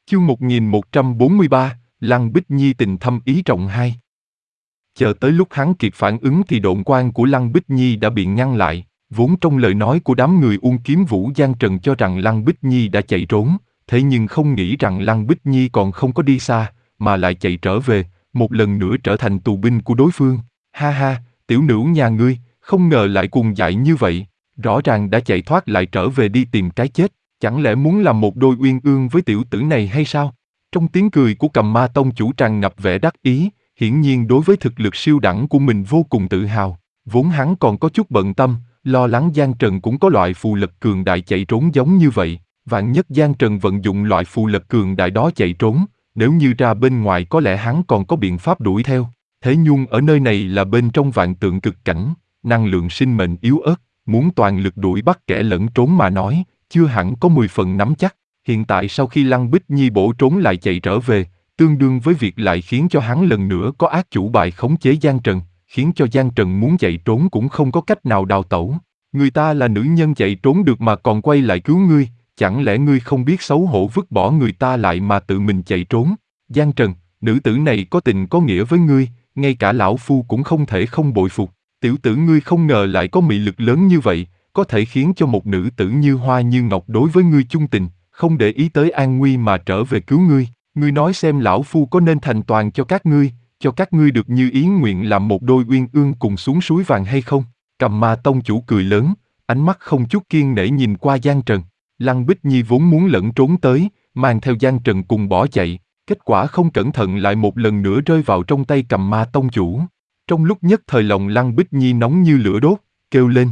Chương 1143, Lăng Bích Nhi tình thâm ý trọng 2. Chờ tới lúc hắn kịp phản ứng thì độn quang của Lăng Bích Nhi đã bị ngăn lại, vốn trong lời nói của đám người Uông Kiếm Vũ Giang Trần cho rằng Lăng Bích Nhi đã chạy trốn, thế nhưng không nghĩ rằng Lăng Bích Nhi còn không có đi xa, mà lại chạy trở về, một lần nữa trở thành tù binh của đối phương. Ha ha, tiểu nữ nhà ngươi, không ngờ lại cuồng dại như vậy, rõ ràng đã chạy thoát lại trở về đi tìm cái chết. Chẳng lẽ muốn làm một đôi uyên ương với tiểu tử này hay sao? Trong tiếng cười của Cầm Ma tông chủ tràn ngập vẻ đắc ý, hiển nhiên đối với thực lực siêu đẳng của mình vô cùng tự hào. Vốn hắn còn có chút bận tâm, lo lắng Giang Trần cũng có loại phù lật cường đại chạy trốn giống như vậy. Vạn nhất Giang Trần vận dụng loại phù lật cường đại đó chạy trốn, nếu như ra bên ngoài có lẽ hắn còn có biện pháp đuổi theo. Thế nhưng ở nơi này là bên trong vạn tượng cực cảnh, năng lượng sinh mệnh yếu ớt, muốn toàn lực đuổi bắt kẻ lẫn trốn mà nói, chưa hẳn có 10 phần nắm chắc. Hiện tại sau khi Lăng Bích Nhi bổ trốn lại chạy trở về, tương đương với việc lại khiến cho hắn lần nữa có ác chủ bài khống chế Giang Trần, khiến cho Giang Trần muốn chạy trốn cũng không có cách nào đào tẩu. Người ta là nữ nhân chạy trốn được mà còn quay lại cứu ngươi, chẳng lẽ ngươi không biết xấu hổ vứt bỏ người ta lại mà tự mình chạy trốn? Giang Trần, nữ tử này có tình có nghĩa với ngươi, ngay cả lão phu cũng không thể không bội phục. Tiểu tử ngươi không ngờ lại có mị lực lớn như vậy, có thể khiến cho một nữ tử như hoa như ngọc đối với ngươi chung tình, không để ý tới an nguy mà trở về cứu ngươi. Ngươi nói xem lão phu có nên thành toàn cho các ngươi được như ý nguyện làm một đôi uyên ương cùng xuống suối vàng hay không? Cầm Ma tông chủ cười lớn, ánh mắt không chút kiêng nể nhìn qua Giang Trần. Lăng Bích Nhi vốn muốn lẫn trốn tới, mang theo Giang Trần cùng bỏ chạy, kết quả không cẩn thận lại một lần nữa rơi vào trong tay Cầm Ma tông chủ. Trong lúc nhất thời lòng Lăng Bích Nhi nóng như lửa đốt, kêu lên: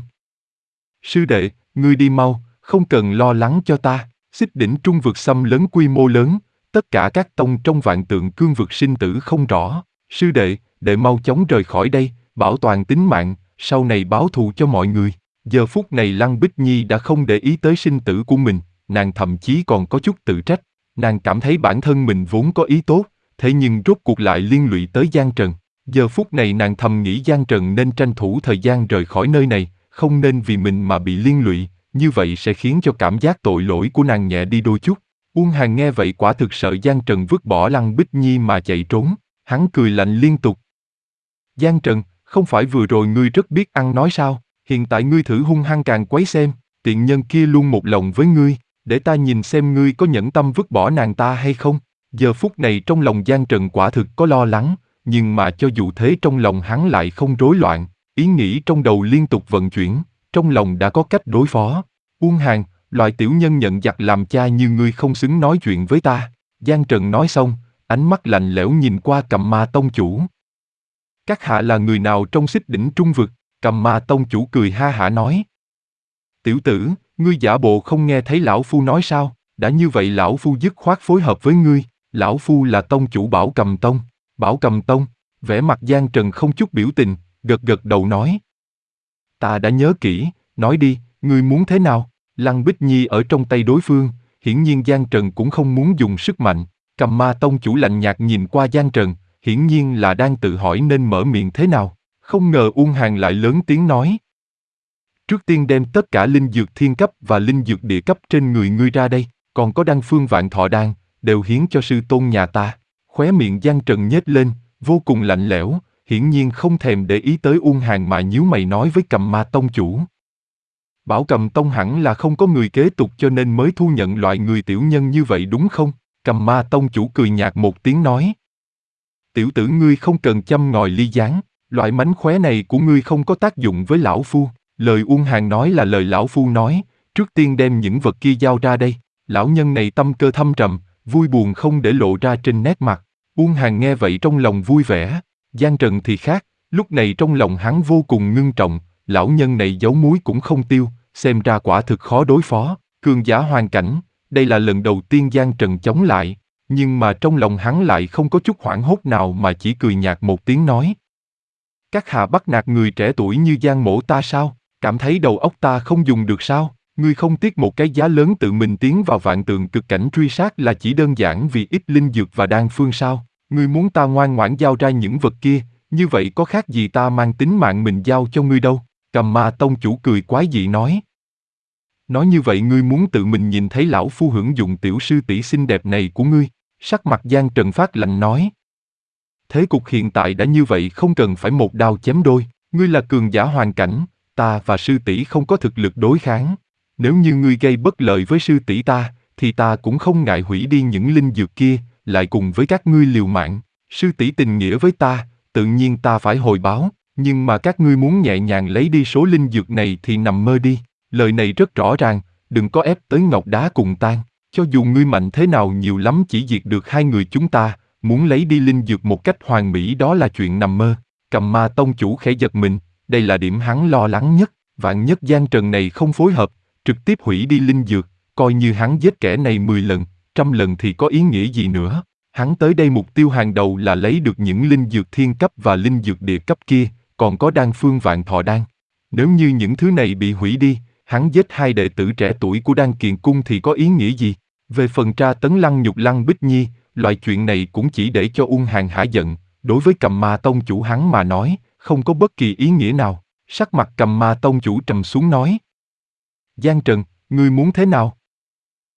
sư đệ, ngươi đi mau, không cần lo lắng cho ta. Xích Đỉnh Trung vực xâm lấn quy mô lớn, tất cả các tông trong vạn tượng cương vực sinh tử không rõ. Sư đệ, đệ mau chóng rời khỏi đây, bảo toàn tính mạng, sau này báo thù cho mọi người. Giờ phút này Lăng Bích Nhi đã không để ý tới sinh tử của mình, nàng thậm chí còn có chút tự trách. Nàng cảm thấy bản thân mình vốn có ý tốt, thế nhưng rốt cuộc lại liên lụy tới Giang Trần. Giờ phút này nàng thầm nghĩ Giang Trần nên tranh thủ thời gian rời khỏi nơi này, không nên vì mình mà bị liên lụy, như vậy sẽ khiến cho cảm giác tội lỗi của nàng nhẹ đi đôi chút. Uông Hàn nghe vậy quả thực sợ Giang Trần vứt bỏ Lăng Bích Nhi mà chạy trốn, hắn cười lạnh liên tục. Giang Trần, không phải vừa rồi ngươi rất biết ăn nói sao, hiện tại ngươi thử hung hăng càng quấy xem, tiện nhân kia luôn một lòng với ngươi, để ta nhìn xem ngươi có nhẫn tâm vứt bỏ nàng ta hay không. Giờ phút này trong lòng Giang Trần quả thực có lo lắng, nhưng mà cho dù thế trong lòng hắn lại không rối loạn, ý nghĩ trong đầu liên tục vận chuyển, trong lòng đã có cách đối phó. Uông Hàn, loại tiểu nhân nhận giặc làm cha như ngươi không xứng nói chuyện với ta. Giang Trần nói xong, ánh mắt lạnh lẽo nhìn qua Cầm Ma tông chủ. Các hạ là người nào trong Xích Đỉnh Trung vực? Cầm Ma tông chủ cười ha hả nói. Tiểu tử, ngươi giả bộ không nghe thấy lão phu nói sao? Đã như vậy lão phu dứt khoát phối hợp với ngươi. Lão phu là tông chủ Bảo Cầm Tông. Bảo Cầm Tông, vẻ mặt Giang Trần không chút biểu tình, gật gật đầu nói. Ta đã nhớ kỹ, nói đi, ngươi muốn thế nào? Lăng Bích Nhi ở trong tay đối phương, hiển nhiên Giang Trần cũng không muốn dùng sức mạnh. Cầm Ma tông chủ lạnh nhạt nhìn qua Giang Trần, hiển nhiên là đang tự hỏi nên mở miệng thế nào. Không ngờ Uông Hàn lại lớn tiếng nói. Trước tiên đem tất cả linh dược thiên cấp và linh dược địa cấp trên người ngươi ra đây, còn có đan phương vạn thọ đan, đều hiến cho sư tôn nhà ta. Khóe miệng Giang Trần nhếch lên, vô cùng lạnh lẽo, hiển nhiên không thèm để ý tới Uông Hàn mà nhíu mày nói với Cầm Ma tông chủ. Bảo Cầm Tông hẳn là không có người kế tục cho nên mới thu nhận loại người tiểu nhân như vậy đúng không? Cầm Ma tông chủ cười nhạt một tiếng nói. Tiểu tử ngươi không cần châm ngòi ly gián, loại mánh khóe này của ngươi không có tác dụng với lão phu. Lời Uông Hàn nói là lời lão phu nói, trước tiên đem những vật kia giao ra đây. Lão nhân này tâm cơ thâm trầm, vui buồn không để lộ ra trên nét mặt. Uông Hàn nghe vậy trong lòng vui vẻ. Giang Trần thì khác, lúc này trong lòng hắn vô cùng ngưng trọng, lão nhân này giấu muối cũng không tiêu, xem ra quả thực khó đối phó. Cường giả hoàn cảnh, đây là lần đầu tiên Giang Trần chống lại, nhưng mà trong lòng hắn lại không có chút hoảng hốt nào mà chỉ cười nhạt một tiếng nói. Các hạ bắt nạt người trẻ tuổi như Giang mỗ ta sao? Cảm thấy đầu óc ta không dùng được sao? Ngươi không tiếc một cái giá lớn tự mình tiến vào vạn tượng cực cảnh truy sát là chỉ đơn giản vì ít linh dược và đan phương sao? Ngươi muốn ta ngoan ngoãn giao ra những vật kia, như vậy có khác gì ta mang tính mạng mình giao cho ngươi đâu? Cầm Ma tông chủ cười quái dị nói. Nói như vậy ngươi muốn tự mình nhìn thấy lão phu hưởng dụng tiểu sư tỷ xinh đẹp này của ngươi. Sắc mặt Giang Trần phát lạnh nói. Thế cục hiện tại đã như vậy không cần phải một đao chém đôi, ngươi là cường giả hoàn cảnh, ta và sư tỷ không có thực lực đối kháng. Nếu như ngươi gây bất lợi với sư tỷ ta, thì ta cũng không ngại hủy đi những linh dược kia, lại cùng với các ngươi liều mạng. Sư tỷ tình nghĩa với ta, tự nhiên ta phải hồi báo, nhưng mà các ngươi muốn nhẹ nhàng lấy đi số linh dược này thì nằm mơ đi. Lời này rất rõ ràng, đừng có ép tới ngọc đá cùng tan. Cho dù ngươi mạnh thế nào nhiều lắm chỉ diệt được hai người chúng ta, muốn lấy đi linh dược một cách hoàn mỹ đó là chuyện nằm mơ. Cầm Ma tông chủ khẽ giật mình, đây là điểm hắn lo lắng nhất. Vạn nhất Giang Trần này không phối hợp, trực tiếp hủy đi linh dược, coi như hắn giết kẻ này 10 lần, 100 lần thì có ý nghĩa gì nữa. Hắn tới đây mục tiêu hàng đầu là lấy được những linh dược thiên cấp và linh dược địa cấp kia, còn có đan phương vạn thọ đan. Nếu như những thứ này bị hủy đi, hắn giết hai đệ tử trẻ tuổi của Đan Kiền Cung thì có ý nghĩa gì? Về phần tra tấn lăng nhục Lăng Bích Nhi, loại chuyện này cũng chỉ để cho Uông Hàn hả giận, đối với Cầm Ma tông chủ hắn mà nói, không có bất kỳ ý nghĩa nào. Sắc mặt Cầm Ma tông chủ trầm xuống nói. Giang Trần, ngươi muốn thế nào?